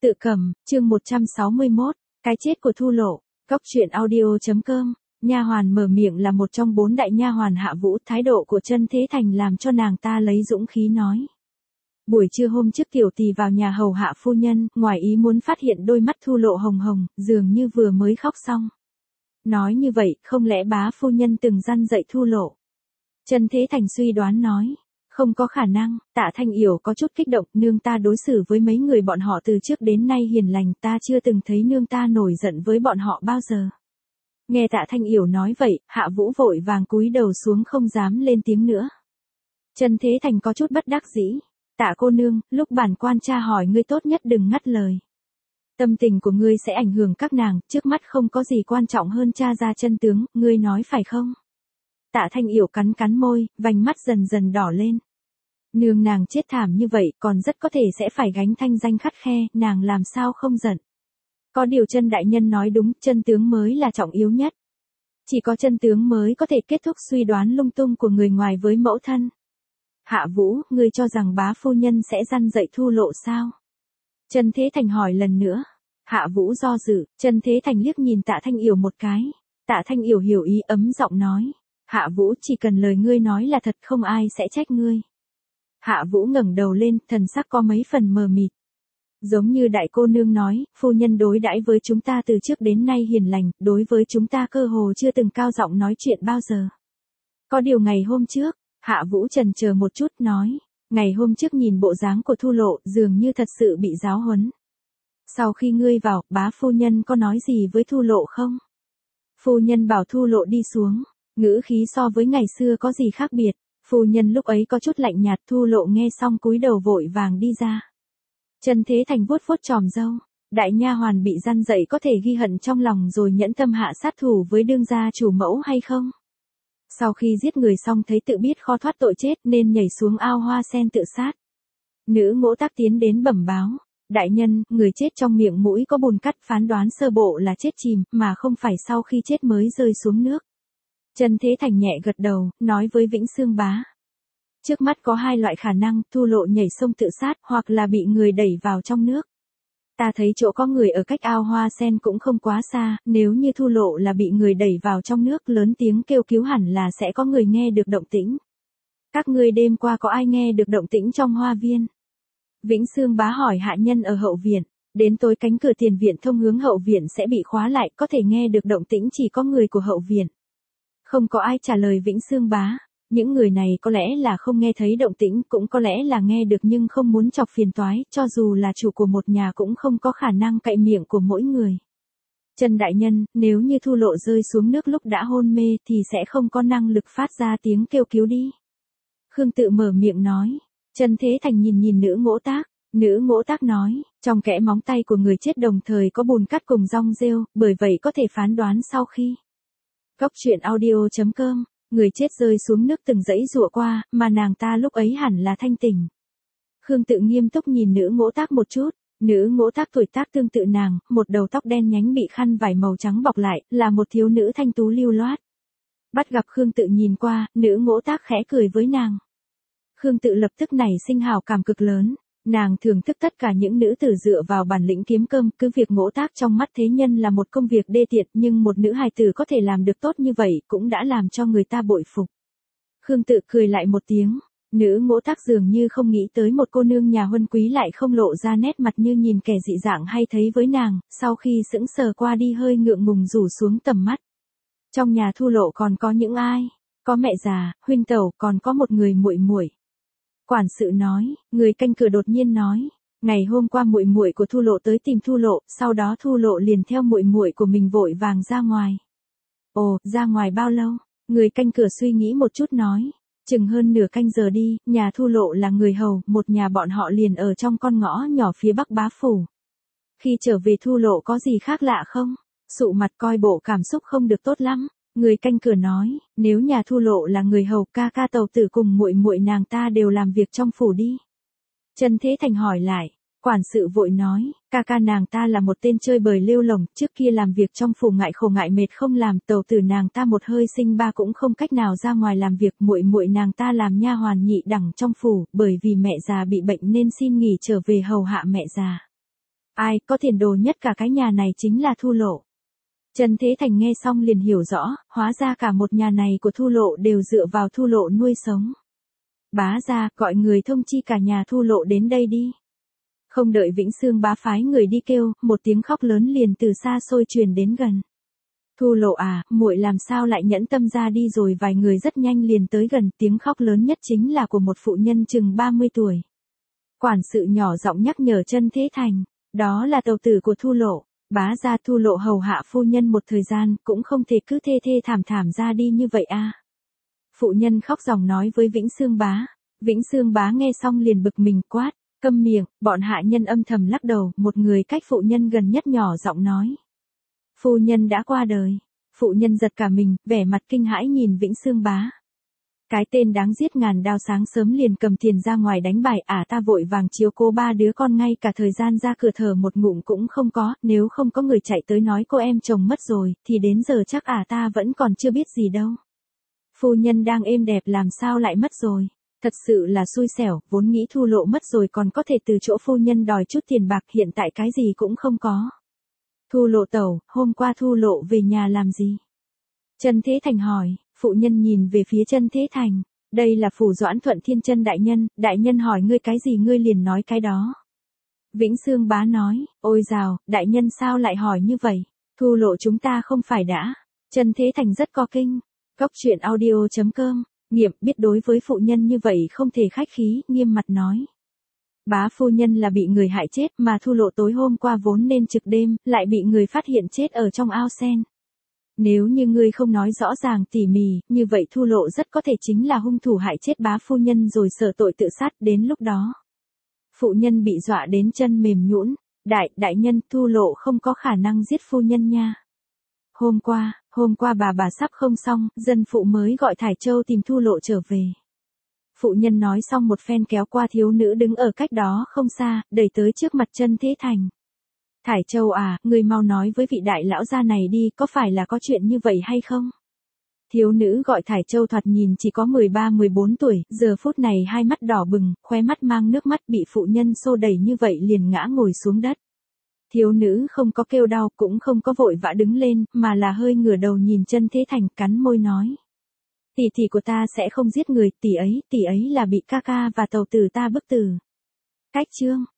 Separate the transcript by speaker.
Speaker 1: Tự cầm, chương 161, cái chết của Thu Lộ, Cóc truyện audio.com. Nha hoàn mở miệng là một trong 4 đại nha hoàn Hạ Vũ, thái độ của Chân Thế Thành làm cho nàng ta lấy dũng khí nói. Buổi trưa hôm trước tiểu tỷ vào nhà hầu hạ phu nhân, ngoài ý muốn phát hiện đôi mắt Thu Lộ hồng hồng, dường như vừa mới khóc xong. Nói như vậy, không lẽ bá phu nhân từng răn dạy Thu Lộ? Chân Thế Thành suy đoán nói. Không có khả năng, Tạ Thanh Yểu có chút kích động, nương ta đối xử với mấy người bọn họ từ trước đến nay hiền lành, ta chưa từng thấy nương ta nổi giận với bọn họ bao giờ. Nghe Tạ Thanh Yểu nói vậy, Hạ Vũ vội vàng cúi đầu xuống không dám lên tiếng nữa. Chân Thế Thành có chút bất đắc dĩ. Tạ cô nương, lúc bản quan tra hỏi ngươi tốt nhất đừng ngắt lời. Tâm tình của ngươi sẽ ảnh hưởng các nàng, trước mắt không có gì quan trọng hơn tra ra chân tướng, ngươi nói phải không? Tạ Thanh Yểu cắn cắn môi, vành mắt dần dần đỏ lên. Nương nàng chết thảm như vậy, còn rất có thể sẽ phải gánh thanh danh khắt khe, nàng làm sao không giận. Có điều Chân đại nhân nói đúng, chân tướng mới là trọng yếu nhất. Chỉ có chân tướng mới có thể kết thúc suy đoán lung tung của người ngoài với mẫu thân. Hạ Vũ, ngươi cho rằng bá phu nhân sẽ răn dạy Thu Lộ sao? Chân Thế Thành hỏi lần nữa. Hạ Vũ do dự, Chân Thế Thành liếc nhìn Tạ Thanh Yểu một cái. Tạ Thanh Yểu hiểu ý ấm giọng nói. Hạ Vũ, chỉ cần lời ngươi nói là thật, không ai sẽ trách ngươi. Hạ Vũ ngẩng đầu lên, thần sắc có mấy phần mờ mịt. Giống như đại cô nương nói, phu nhân đối đãi với chúng ta từ trước đến nay hiền lành, đối với chúng ta cơ hồ chưa từng cao giọng nói chuyện bao giờ. Có điều ngày hôm trước, Hạ Vũ chần chờ một chút nói, ngày hôm trước nhìn bộ dáng của Thu Lộ dường như thật sự bị giáo huấn. Sau khi ngươi vào, bá phu nhân có nói gì với Thu Lộ không? Phu nhân bảo Thu Lộ đi xuống. Ngữ khí so với ngày xưa có gì khác biệt, phu nhân lúc ấy có chút lạnh nhạt. Thu Lộ nghe xong cúi đầu vội vàng đi ra. Chân Thế Thành vuốt vuốt chòm râu, đại nha hoàn bị răn dạy có thể ghi hận trong lòng rồi nhẫn tâm hạ sát thủ với đương gia chủ mẫu hay không? Sau khi giết người xong thấy tự biết khó thoát tội chết nên nhảy xuống ao hoa sen tự sát. Nữ Ngỗ Tác tiến đến bẩm báo, đại nhân, người chết trong miệng mũi có bùn cắt, phán đoán sơ bộ là chết chìm, mà không phải sau khi chết mới rơi xuống nước. Chân Thế Thành nhẹ gật đầu, nói với Vĩnh Xương Bá. Trước mắt có 2 loại khả năng, Thu Lộ nhảy sông tự sát, hoặc là bị người đẩy vào trong nước. Ta thấy chỗ có người ở cách ao hoa sen cũng không quá xa, nếu như Thu Lộ là bị người đẩy vào trong nước, lớn tiếng kêu cứu hẳn là sẽ có người nghe được động tĩnh. Các ngươi đêm qua có ai nghe được động tĩnh trong hoa viên? Vĩnh Xương Bá hỏi hạ nhân ở hậu viện. Đến tối cánh cửa tiền viện thông hướng hậu viện sẽ bị khóa lại, có thể nghe được động tĩnh chỉ có người của hậu viện. Không có ai trả lời Vĩnh Xương Bá. Những người này có lẽ là không nghe thấy động tĩnh, cũng có lẽ là nghe được nhưng không muốn chọc phiền toái, cho dù là chủ của một nhà cũng không có khả năng cậy miệng của mỗi người. Chân đại nhân, nếu như Thu Lộ rơi xuống nước lúc đã hôn mê thì sẽ không có năng lực phát ra tiếng kêu cứu đi. Khương Tự mở miệng nói. Chân Thế Thành nhìn nhìn Nữ Ngỗ Tác. Nữ Ngỗ Tác nói, trong kẽ móng tay của người chết đồng thời có bùn cắt cùng rong rêu, bởi vậy có thể phán đoán sau khi. Cóc truyện audio.com. Người chết rơi xuống nước từng dãy giụa qua, mà nàng ta lúc ấy hẳn là thanh tỉnh. Khương Tự nghiêm túc nhìn Nữ Ngỗ Tác một chút. Nữ Ngỗ Tác tuổi tác tương tự nàng, một đầu tóc đen nhánh bị khăn vải màu trắng bọc lại, là một thiếu nữ thanh tú lưu loát. Bắt gặp Khương Tự nhìn qua, Nữ Ngỗ Tác khẽ cười với nàng. Khương Tự lập tức nảy sinh hảo cảm cực lớn. Nàng thưởng thức tất cả những nữ tử dựa vào bản lĩnh kiếm cơm, cứ việc Ngỗ Tác trong mắt thế nhân là một công việc đê tiện, nhưng một nữ hài tử có thể làm được tốt như vậy cũng đã làm cho người ta bội phục. Khương Tự cười lại một tiếng, Nữ Ngỗ Tác dường như không nghĩ tới một cô nương nhà huân quý lại không lộ ra nét mặt như nhìn kẻ dị dạng hay thấy với nàng, sau khi sững sờ qua đi hơi ngượng ngùng rủ xuống tầm mắt. Trong nhà Thu Lộ còn có những ai? Có mẹ già, huynh tẩu, còn có một người muội muội. Quản sự nói, người canh cửa đột nhiên nói, ngày hôm qua muội muội của Thu Lộ tới tìm Thu Lộ, sau đó Thu Lộ liền theo muội muội của mình vội vàng ra ngoài. Ồ, ra ngoài bao lâu? Người canh cửa suy nghĩ một chút nói, chừng hơn nửa canh giờ đi, nhà Thu Lộ là người hầu, một nhà bọn họ liền ở trong con ngõ nhỏ phía bắc bá phủ. Khi trở về Thu Lộ có gì khác lạ không? Sụ mặt coi bộ cảm xúc không được tốt lắm. Người canh cửa nói, nếu nhà Thu Lộ là người hầu, ca ca Tàu Tử cùng muội muội nàng ta đều làm việc trong phủ đi. Chân Thế Thành hỏi lại, quản sự vội nói, ca ca nàng ta là một tên chơi bời lêu lổng, trước kia làm việc trong phủ ngại khổ ngại mệt không làm, Tàu Tử nàng ta một hơi sinh ba cũng không cách nào ra ngoài làm việc, muội muội nàng ta làm nha hoàn nhị đẳng trong phủ, bởi vì mẹ già bị bệnh nên xin nghỉ trở về hầu hạ mẹ già. Ai, có tiền đồ nhất cả cái nhà này chính là Thu Lộ. Trần Thế Thành nghe xong liền hiểu rõ, hóa ra cả một nhà này của Thu Lộ đều dựa vào Thu Lộ nuôi sống. Bá ra, gọi người thông chi cả nhà Thu Lộ đến đây đi. Không đợi Vĩnh Xương bá phái người đi kêu, một tiếng khóc lớn liền từ xa xôi truyền đến gần. Thu Lộ à, muội làm sao lại nhẫn tâm ra đi rồi, vài người rất nhanh liền tới gần, tiếng khóc lớn nhất chính là của một phụ nhân chừng 30 tuổi. Quản sự nhỏ giọng nhắc nhở Trần Thế Thành, đó là tàu tử của Thu Lộ. Bá ra, Thu Lộ hầu hạ phu nhân một thời gian, cũng không thể cứ thê thê thảm thảm ra đi như vậy a. Phụ nhân khóc ròng nói với Vĩnh Xương bá. Vĩnh Xương bá nghe xong liền bực mình quát, câm miệng. Bọn hạ nhân âm thầm lắc đầu, một người cách phụ nhân gần nhất nhỏ giọng nói. Phu nhân đã qua đời. Phụ nhân giật cả mình, vẻ mặt kinh hãi nhìn Vĩnh Xương bá. Cái tên đáng giết ngàn đao sáng sớm liền cầm tiền ra ngoài đánh bài, ta vội vàng chiếu cố ba đứa con, ngay cả thời gian ra cửa thở một ngụm cũng không có, nếu không có người chạy tới nói cô em chồng mất rồi, thì đến giờ chắc ta vẫn còn chưa biết gì đâu. Phu nhân đang êm đẹp làm sao lại mất rồi, thật sự là xui xẻo, vốn nghĩ Thu Lộ mất rồi còn có thể từ chỗ phu nhân đòi chút tiền bạc, hiện tại cái gì cũng không có. Thu Lộ tẩu, hôm qua Thu Lộ về nhà làm gì? Trần Thế Thành hỏi. Phụ nhân nhìn về phía Trần Thế Thành, đây là phủ Doãn Thuận Thiên Chân đại nhân hỏi ngươi cái gì ngươi liền nói cái đó. Vĩnh Xương bá nói, ôi dào, đại nhân sao lại hỏi như vậy, Thu Lộ chúng ta không phải đã. Trần Thế Thành rất có kinh. Cốc truyện audio.com, Nghiệm biết đối với phụ nhân như vậy không thể khách khí, nghiêm mặt nói. Bá phu nhân là bị người hại chết, mà Thu Lộ tối hôm qua vốn nên trực đêm, lại bị người phát hiện chết ở trong ao sen. Nếu như ngươi không nói rõ ràng tỉ mỉ, như vậy Thu Lộ rất có thể chính là hung thủ hại chết bá phu nhân rồi sợ tội tự sát, đến lúc đó. Phụ nhân bị dọa đến chân mềm nhũn, đại nhân, Thu Lộ không có khả năng giết phu nhân nha. Hôm qua bà sắp không xong, dân phụ mới gọi Thải Châu tìm Thu Lộ trở về. Phụ nhân nói xong một phen kéo qua thiếu nữ đứng ở cách đó không xa, đẩy tới trước mặt Trần Thế Thành. Thải Châu à, người mau nói với vị đại lão gia này đi, có phải là có chuyện như vậy hay không? Thiếu nữ gọi Thải Châu thoạt nhìn chỉ có 13-14 tuổi, giờ phút này hai mắt đỏ bừng, khóe mắt mang nước mắt, bị phụ nhân xô đẩy như vậy liền ngã ngồi xuống đất. Thiếu nữ không có kêu đau, cũng không có vội vã đứng lên, mà là hơi ngửa đầu nhìn Trần Thế Thành, cắn môi nói. Tỷ của ta sẽ không giết người, tỷ ấy là bị ca ca và tàu tử ta bức tử. Cách chương.